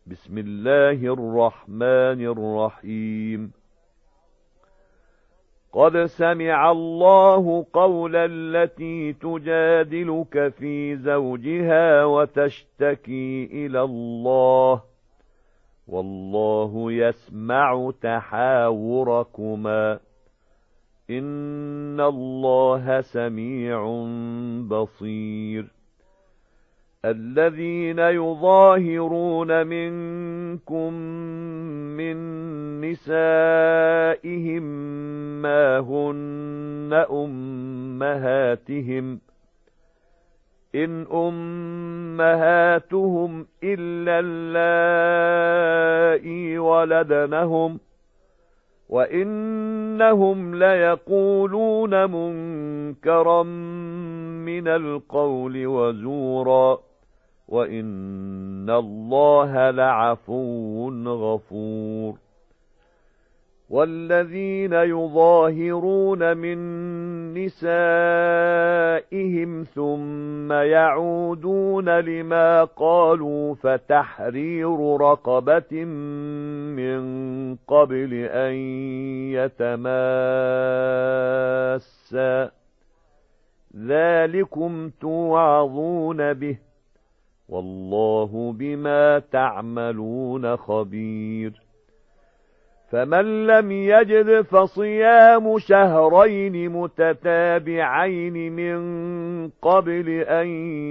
بسم الله الرحمن الرحيم. قد سمع الله قول التي تجادلك في زوجها وتشتكي إلى الله والله يسمع تحاوركما إن الله سميع بصير. الذين يظاهرون منكم من نسائهم ما هن أمهاتهم إن أمهاتهم إلا اللائي ولدنهم وإنهم ليقولون منكرا من القول وزورا وإن الله لعفو غفور. والذين يظاهرون من نسائهم ثم يعودون لما قالوا فتحرير رقبة من قبل أن يتماسا ذلكم توعظون به والله بما تعملون خبير. فمن لم يجد فصيام شهرين متتابعين من قبل أن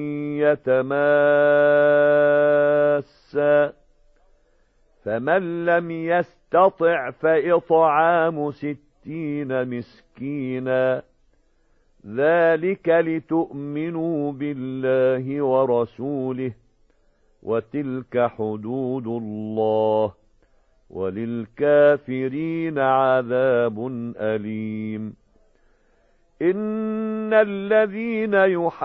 يتماسا فمن لم يستطع فإطعام 60 مسكينا ذلك لتؤمنوا بالله ورسوله وتلك حدود الله وللكافرين عذاب أليم. إن الذين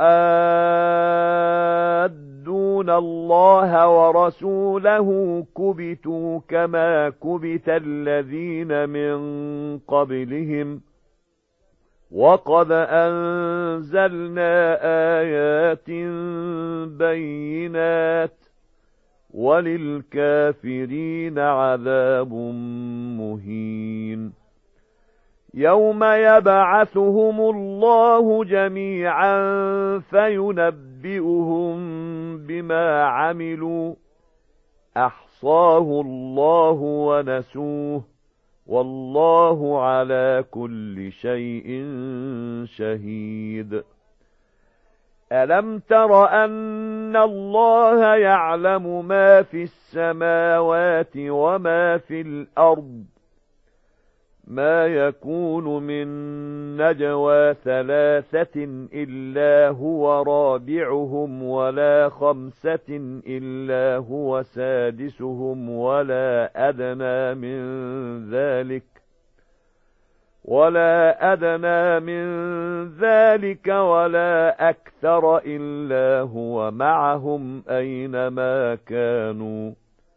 يحادون الله ورسوله كبتوا كما كبت الذين من قبلهم وقد أنزلنا آيات بينات وللكافرين عذاب مهين. يوم يبعثهم الله جميعا فينبئهم بما عملوا أحصاه الله ونسوه والله على كل شيء شهيد. ألم تر أن الله يعلم ما في السماوات وما في الأرض ما يكون من نجوى 3 إلا هو رابعهم ولا 5 إلا هو سادسهم ولا أدنى من ذلك ولا أكثر إلا هو معهم أينما كانوا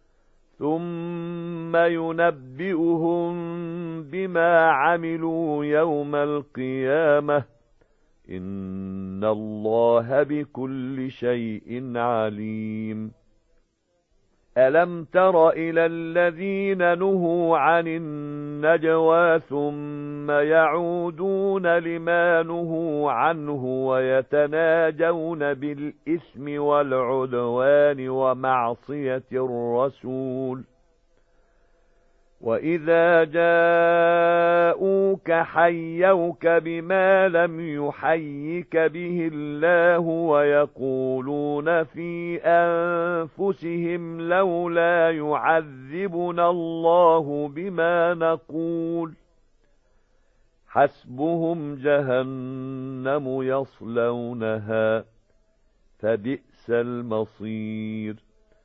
ثم ينبئهم بما عملوا يوم القيامة إن الله بكل شيء عليم. ألم تر إلى الذين نهوا عن النجوى ثم يعودون لما نهوا عنه ويتناجون بالإثم والعدوان ومعصية الرسول وإذا جاءوك حيوك بما لم يحيك به الله ويقولون في أنفسهم لولا يعذبنا الله بما نقول حسبهم جهنم يصلونها فبئس المصير.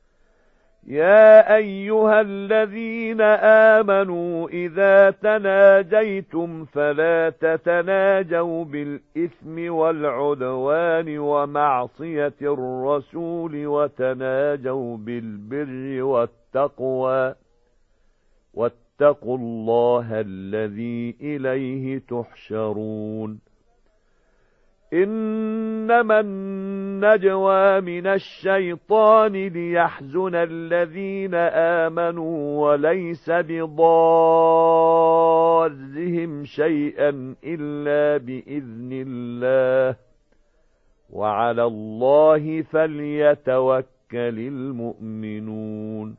يا أيها الذين آمنوا إذا تناجيتم فلا تتناجوا بالإثم والعدوان ومعصية الرسول وتناجوا بالبر والتقوى واتقوا الله الذي إليه تحشرون. إنما النجوى من الشيطان ليحزن الذين آمنوا وليس بضارهم شيئا إلا بإذن الله وعلى الله فليتوكل المؤمنون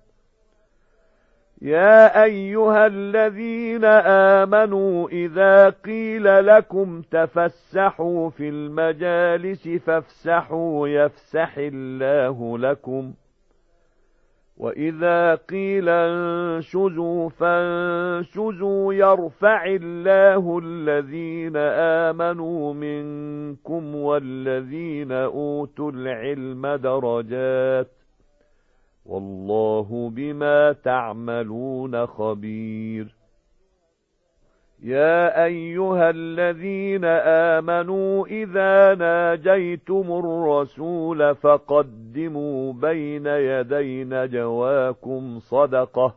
يا أيها الذين آمنوا إذا قيل لكم تفسحوا في المجالس فافسحوا يفسح الله لكم وإذا قيل انشزوا فانشزوا يرفع الله الذين آمنوا منكم والذين أوتوا العلم درجات والله بما تعملون خبير يا أيها الذين آمنوا إذا ناجيتم الرسول فقدموا بين يدي نجواكم صدقة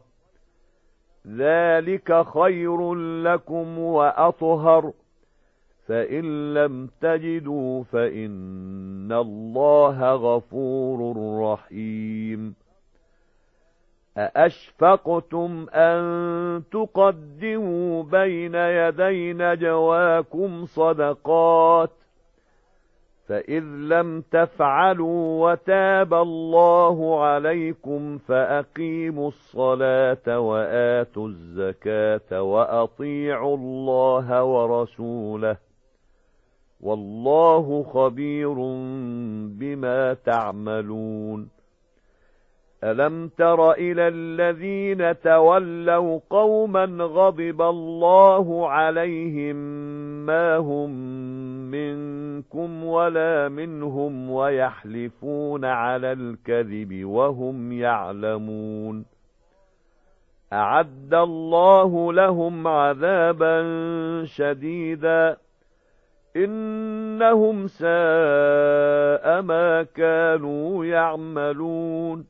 ذلك خير لكم وأطهر فإن لم تجدوا فإن الله غفور رحيم أأشفقتم أن تقدموا بين يدي نجواكم صدقات فإذ لم تفعلوا وتاب الله عليكم فأقيموا الصلاة وآتوا الزكاة وأطيعوا الله ورسوله والله خبير بما تعملون ألم تر إلى الذين تولوا قوما غضب الله عليهم ما هم منكم ولا منهم ويحلفون على الكذب وهم يعلمون أعد الله لهم عذابا شديدا إنهم ساء ما كانوا يعملون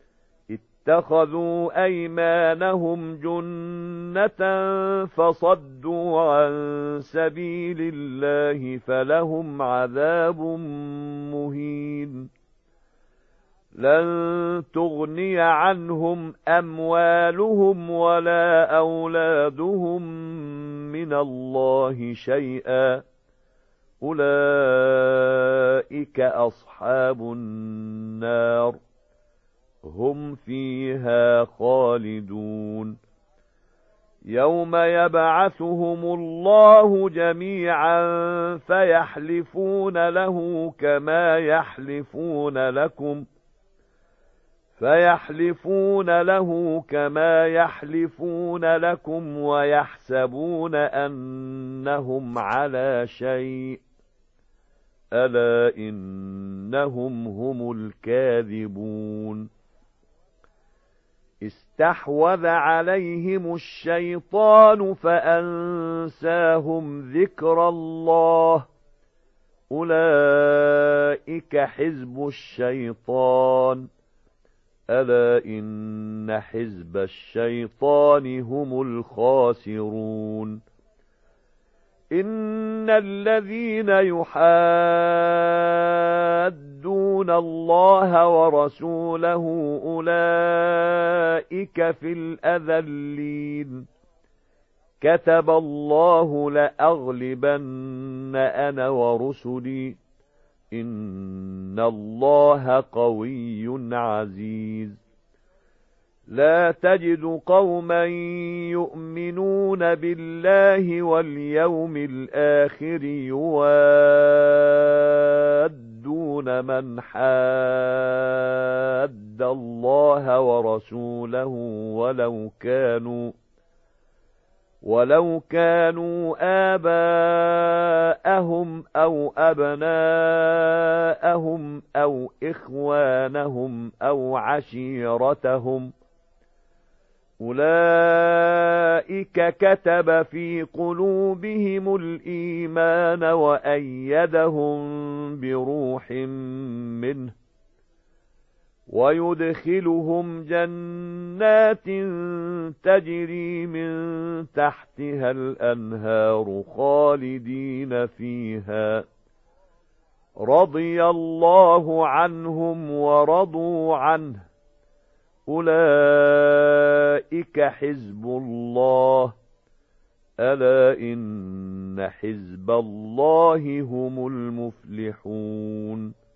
اتخذوا أيمانهم جنة فصدوا عن سبيل الله فلهم عذاب مهين لن تغني عنهم أموالهم ولا أولادهم من الله شيئا أولئك أصحاب النار هم فيها خالدون يوم يبعثهم الله جميعا فيحلفون له كما يحلفون لكم ويحسبون أنهم على شيء ألا إنهم هم الكاذبون استحوذ عليهم الشيطان فأنساهم ذكر الله أولئك حزب الشيطان ألا إن حزب الشيطان هم الخاسرون إن الذين يحادون الله ورسوله أولئك في الأذلين كتب الله لأغلبن أنا ورسلي إن الله قوي عزيز لا تجد قوما يؤمنون بالله واليوم الآخر يوادون من حاد الله ورسوله ولو كانوا آباءهم أو أبناءهم أو إخوانهم أو عشيرتهم أولئك كتب في قلوبهم الإيمان وأيدهم بروح منه ويدخلهم جنات تجري من تحتها الأنهار خالدين فيها رضي الله عنهم ورضوا عنه أولئك حزب الله ألا إن حزب الله هم المفلحون